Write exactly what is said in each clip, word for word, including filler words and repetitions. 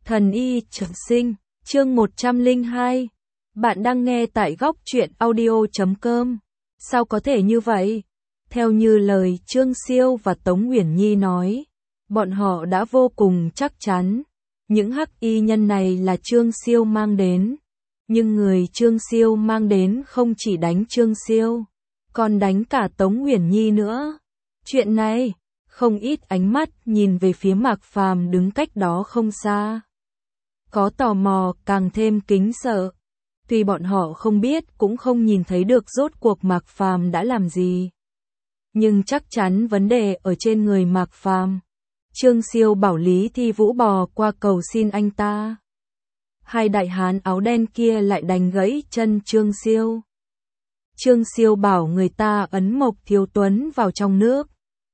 Thần y trường sinh, chương một trăm lẻ hai. Bạn đang nghe tại góc truyện audio chấm com. Sao có thể như vậy? Theo như lời Trương Siêu và Tống Uyển Nhi nói, bọn họ đã vô cùng chắc chắn. Những hắc y nhân này là Trương Siêu mang đến. Nhưng người Trương Siêu mang đến không chỉ đánh Trương Siêu, còn đánh cả Tống Uyển Nhi nữa. Chuyện này, không ít ánh mắt nhìn về phía Mạc Phàm đứng cách đó không xa. Có tò mò, càng thêm kính sợ. Tuy bọn họ không biết cũng không nhìn thấy được rốt cuộc Mạc Phàm đã làm gì. Nhưng chắc chắn vấn đề ở trên người Mạc Phàm. Trương Siêu bảo Lý Thi Vũ bò qua cầu xin anh ta. Hai đại hán áo đen kia lại đánh gãy chân Trương Siêu. Trương Siêu bảo người ta ấn Mộc Thiếu Tuấn vào trong nước.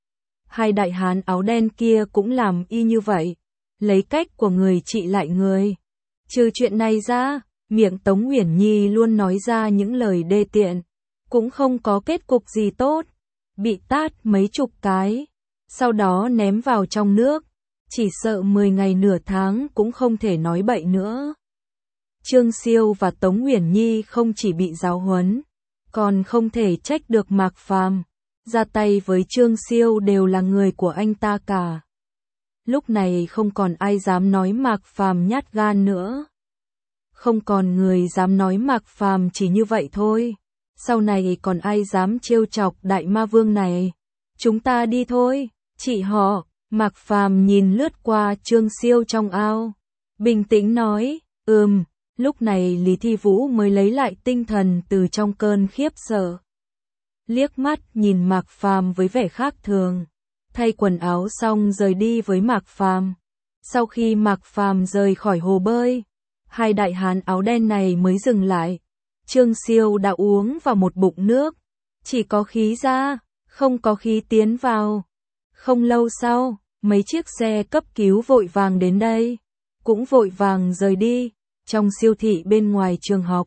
Hai đại hán áo đen kia cũng làm y như vậy, lấy cách của người trị lại người. Trừ chuyện này ra, miệng Tống Uyển Nhi luôn nói ra những lời đê tiện, cũng không có kết cục gì tốt, bị tát mấy chục cái, sau đó ném vào trong nước, chỉ sợ mười ngày nửa tháng cũng không thể nói bậy nữa. Trương Siêu và Tống Uyển Nhi không chỉ bị giáo huấn, còn không thể trách được Mạc Phàm. Ra tay với Trương Siêu đều là người của anh ta cả. Lúc này không còn ai dám nói Mạc Phàm nhát gan nữa. Không còn người dám nói Mạc Phàm chỉ như vậy thôi. Sau này còn ai dám trêu chọc đại ma vương này. Chúng ta đi thôi, chị họ. Mạc Phàm nhìn lướt qua Trương Siêu trong ao, bình tĩnh nói, ừm. Lúc này Lý Thi Vũ mới lấy lại tinh thần từ trong cơn khiếp sợ. Liếc mắt nhìn Mạc Phàm với vẻ khác thường, thay quần áo xong rời đi với Mạc Phàm. Sau khi Mạc Phàm rời khỏi hồ bơi, hai đại hán áo đen này mới dừng lại. Trương Siêu đã uống vào một bụng nước, chỉ có khí ra, không có khí tiến vào. Không lâu sau, mấy chiếc xe cấp cứu vội vàng đến đây, cũng vội vàng rời đi. Trong siêu thị bên ngoài trường học,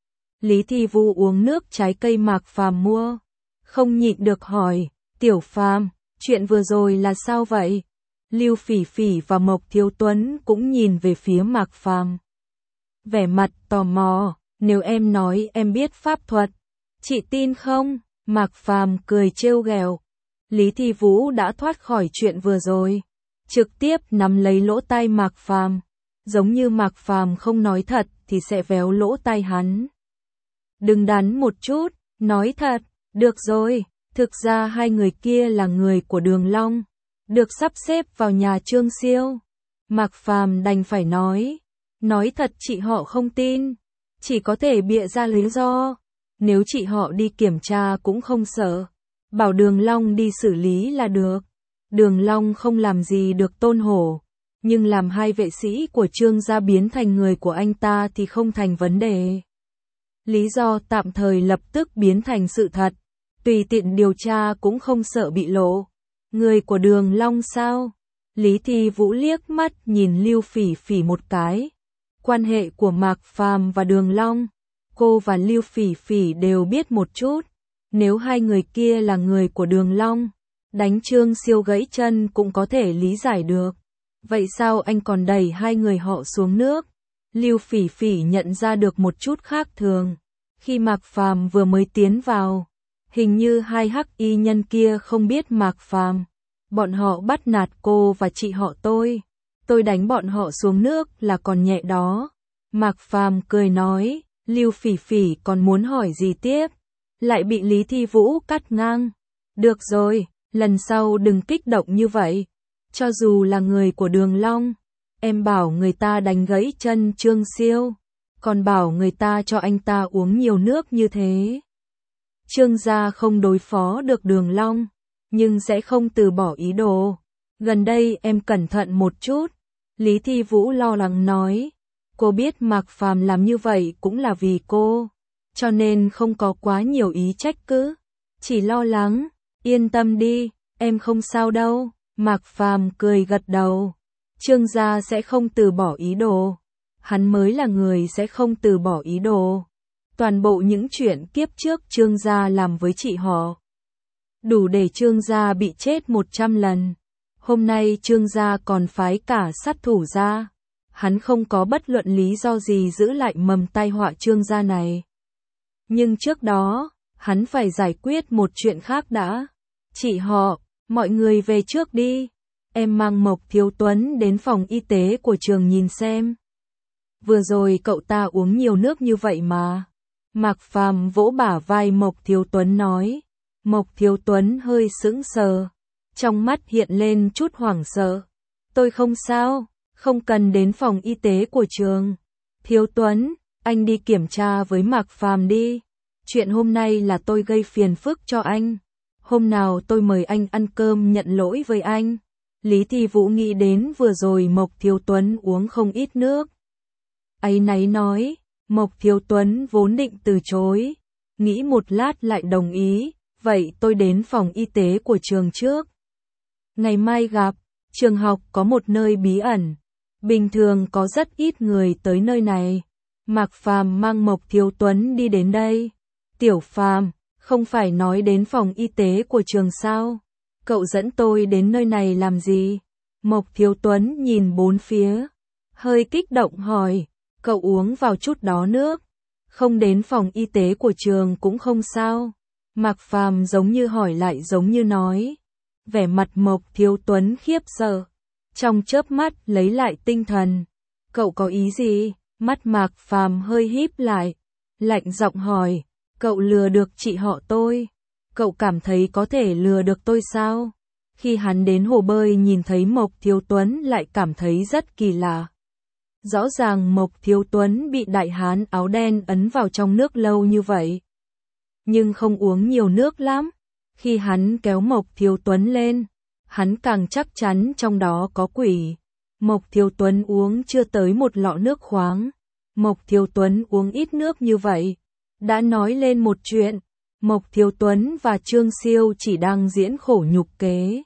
Lý Thi Vũ uống nước trái cây Mạc Phàm mua, không nhịn được hỏi, Tiểu Phàm, chuyện vừa rồi là sao vậy? Lưu Phỉ Phỉ và Mộc Thiếu Tuấn cũng nhìn về phía Mạc Phàm, vẻ mặt tò mò. Nếu em nói em biết pháp thuật, chị tin không? Mạc Phàm cười trêu ghẹo. Lý Thi Vũ đã thoát khỏi chuyện vừa rồi, trực tiếp nắm lấy lỗ tai Mạc Phàm, giống như Mạc Phàm không nói thật thì sẽ véo lỗ tai hắn. Đừng đắn một chút, nói thật. Được rồi, thực ra hai người kia là người của Đường Long, được sắp xếp vào nhà Trương Siêu. Mạc Phàm đành phải nói, nói thật chị họ không tin, chỉ có thể bịa ra lý do. Nếu chị họ đi kiểm tra cũng không sợ, bảo Đường Long đi xử lý là được. Đường Long không làm gì được Tôn Hổ, nhưng làm hai vệ sĩ của Trương gia biến thành người của anh ta thì không thành vấn đề. Lý do tạm thời lập tức biến thành sự thật, tùy tiện điều tra cũng không sợ bị lộ. Người của Đường Long sao? Lý Thi Vũ liếc mắt nhìn Lưu Phỉ Phỉ một cái. Quan hệ của Mạc Phàm và Đường Long, cô và Lưu Phỉ Phỉ đều biết một chút. Nếu hai người kia là người của Đường Long, đánh Trương Siêu gãy chân cũng có thể lý giải được. Vậy sao anh còn đẩy hai người họ xuống nước? Lưu Phỉ Phỉ nhận ra được một chút khác thường. Khi Mạc Phàm vừa mới tiến vào, hình như hai hắc y nhân kia không biết Mạc Phàm. Bọn họ bắt nạt cô và chị họ tôi. Tôi đánh bọn họ xuống nước là còn nhẹ đó. Mạc Phàm cười nói, Lưu Phỉ Phỉ còn muốn hỏi gì tiếp, lại bị Lý Thi Vũ cắt ngang. Được rồi, lần sau đừng kích động như vậy. Cho dù là người của Đường Long, em bảo người ta đánh gãy chân Trương Siêu, còn bảo người ta cho anh ta uống nhiều nước như thế. Trương gia không đối phó được Đường Long, nhưng sẽ không từ bỏ ý đồ. Gần đây em cẩn thận một chút. Lý Thi Vũ lo lắng nói, cô biết Mạc Phàm làm như vậy cũng là vì cô, cho nên không có quá nhiều ý trách cứ, chỉ lo lắng. Yên tâm đi, em không sao đâu. Mạc Phàm cười gật đầu. Trương gia sẽ không từ bỏ ý đồ. Hắn mới là người sẽ không từ bỏ ý đồ. Toàn bộ những chuyện kiếp trước Trương gia làm với chị họ, đủ để Trương gia bị chết một trăm lần. Hôm nay Trương gia còn phái cả sát thủ ra. hắn không có bất luận lý do gì giữ lại mầm tai họa Trương gia này. Nhưng trước đó, hắn phải giải quyết một chuyện khác đã. Chị họ, mọi người về trước đi. Em mang Mộc Thiếu Tuấn đến phòng y tế của trường nhìn xem. Vừa rồi cậu ta uống nhiều nước như vậy mà. Mạc Phàm vỗ bả vai Mộc Thiếu Tuấn nói. Mộc Thiếu Tuấn hơi sững sờ. Trong mắt hiện lên chút hoảng sợ. Tôi không sao, không cần đến phòng y tế của trường. Thiếu Tuấn, anh đi kiểm tra với Mạc Phàm đi. Chuyện hôm nay là tôi gây phiền phức cho anh. Hôm nào tôi mời anh ăn cơm nhận lỗi với anh. Lý Thi Vũ nghĩ đến vừa rồi Mộc Thiếu Tuấn uống không ít nước. Áy náy nói, Mộc Thiếu Tuấn vốn định từ chối. Nghĩ một lát lại đồng ý, vậy tôi đến phòng y tế của trường trước. Ngày mai gặp, trường học có một nơi bí ẩn. Bình thường có rất ít người tới nơi này. Mạc Phàm mang Mộc Thiếu Tuấn đi đến đây. Tiểu Phàm, không phải nói đến phòng y tế của trường sao? Cậu dẫn tôi đến nơi này làm gì? Mộc Thiếu Tuấn nhìn bốn phía, hơi kích động hỏi, cậu uống vào chút đó nước, không đến phòng y tế của trường cũng không sao. Mạc Phàm giống như hỏi lại giống như nói, vẻ mặt Mộc Thiếu Tuấn khiếp sợ, trong chớp mắt lấy lại tinh thần. Cậu có ý gì? Mắt Mạc Phàm hơi híp lại, lạnh giọng hỏi, cậu lừa được chị họ tôi. Cậu cảm thấy có thể lừa được tôi sao? Khi hắn đến hồ bơi nhìn thấy Mộc Thiếu Tuấn lại cảm thấy rất kỳ lạ. Rõ ràng Mộc Thiếu Tuấn bị đại hán áo đen ấn vào trong nước lâu như vậy. Nhưng không uống nhiều nước lắm. Khi hắn kéo Mộc Thiếu Tuấn lên, hắn càng chắc chắn trong đó có quỷ. Mộc Thiếu Tuấn uống chưa tới một lọ nước khoáng. Mộc Thiếu Tuấn uống ít nước như vậy. Đã nói lên một chuyện. Mộc Thiếu Tuấn và Trương Siêu chỉ đang diễn khổ nhục kế.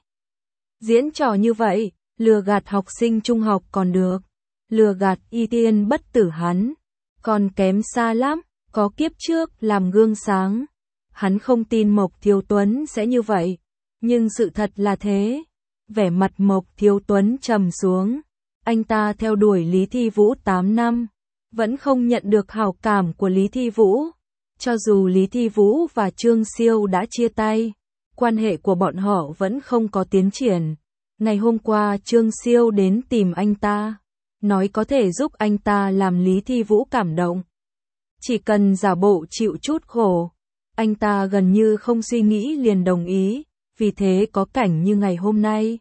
Diễn trò như vậy, lừa gạt học sinh trung học còn được. Lừa gạt y tiên bất tử hắn, còn kém xa lắm, có kiếp trước làm gương sáng. Hắn không tin Mộc Thiếu Tuấn sẽ như vậy, nhưng sự thật là thế. Vẻ mặt Mộc Thiếu Tuấn trầm xuống. Anh ta theo đuổi Lý Thi Vũ tám năm, vẫn không nhận được hảo cảm của Lý Thi Vũ. Cho dù Lý Thi Vũ và Trương Siêu đã chia tay, quan hệ của bọn họ vẫn không có tiến triển. Ngày hôm qua Trương Siêu đến tìm anh ta, nói có thể giúp anh ta làm Lý Thi Vũ cảm động. Chỉ cần giả bộ chịu chút khổ, anh ta gần như không suy nghĩ liền đồng ý, vì thế có cảnh như ngày hôm nay.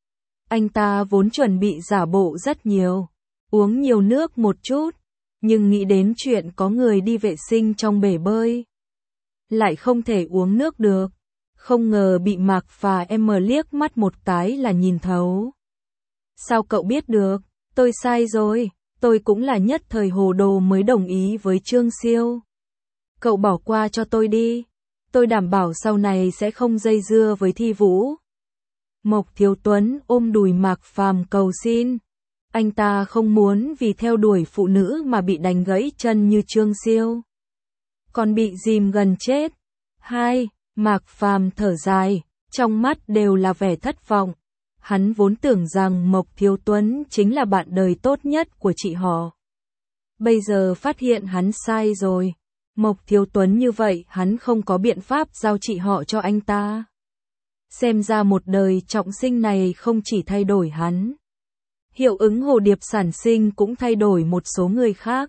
Anh ta vốn chuẩn bị giả bộ rất nhiều, uống nhiều nước một chút, nhưng nghĩ đến chuyện có người đi vệ sinh trong bể bơi, lại không thể uống nước được. Không ngờ bị Mạc Phà em liếc mắt một cái là nhìn thấu. Sao cậu biết được? Tôi sai rồi, tôi cũng là nhất thời hồ đồ mới đồng ý với Trương Siêu. Cậu bỏ qua cho tôi đi, tôi đảm bảo sau này sẽ không dây dưa với Thi Vũ. Mộc Thiếu Tuấn ôm đùi Mạc Phàm cầu xin. Anh ta không muốn vì theo đuổi phụ nữ mà bị đánh gãy chân như Trương Siêu, còn bị dìm gần chết. Hai, Mạc Phàm thở dài, trong mắt đều là vẻ thất vọng. Hắn vốn tưởng rằng Mộc Thiếu Tuấn chính là bạn đời tốt nhất của chị họ. Bây giờ phát hiện hắn sai rồi. Mộc Thiếu Tuấn như vậy hắn không có biện pháp giao chị họ cho anh ta. Xem ra một đời trọng sinh này không chỉ thay đổi hắn. Hiệu ứng hồ điệp sản sinh cũng thay đổi một số người khác.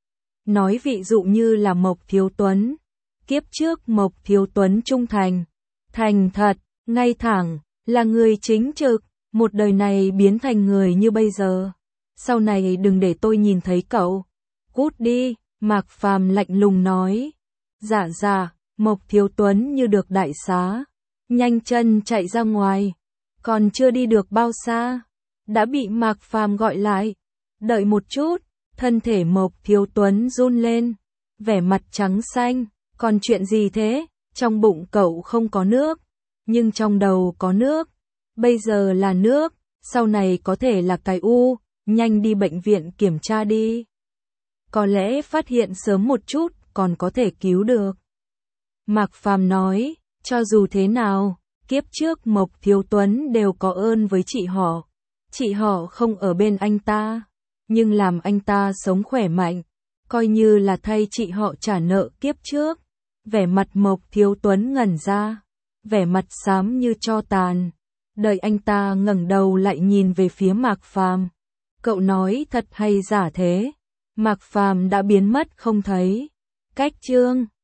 Nói ví dụ như là Mộc Thiếu Tuấn. Kiếp trước Mộc Thiếu Tuấn trung thành, thành thật, ngay thẳng, là người chính trực, một đời này biến thành người như bây giờ. Sau này đừng để tôi nhìn thấy cậu. Cút đi, Mạc Phàm lạnh lùng nói. Dạ dạ, Mộc Thiếu Tuấn như được đại xá, nhanh chân chạy ra ngoài. Còn chưa đi được bao xa, đã bị Mạc Phàm gọi lại. Đợi một chút, thân thể Mộc Thiếu Tuấn run lên, vẻ mặt trắng xanh. Còn chuyện gì thế? Trong bụng cậu không có nước, nhưng trong đầu có nước. Bây giờ là nước, sau này có thể là cái u, nhanh đi bệnh viện kiểm tra đi. Có lẽ phát hiện sớm một chút còn có thể cứu được. Mạc Phàm nói, cho dù thế nào, kiếp trước Mộc Thiếu Tuấn đều có ơn với chị họ. Chị họ không ở bên anh ta, nhưng làm anh ta sống khỏe mạnh, coi như là thay chị họ trả nợ kiếp trước. Vẻ mặt Mộc Thiếu Tuấn ngẩn ra, vẻ mặt xám như tro tàn. Đợi anh ta ngẩng đầu lại nhìn về phía Mạc Phàm. Cậu nói thật hay giả thế? Mạc Phàm đã biến mất không thấy. Cách chương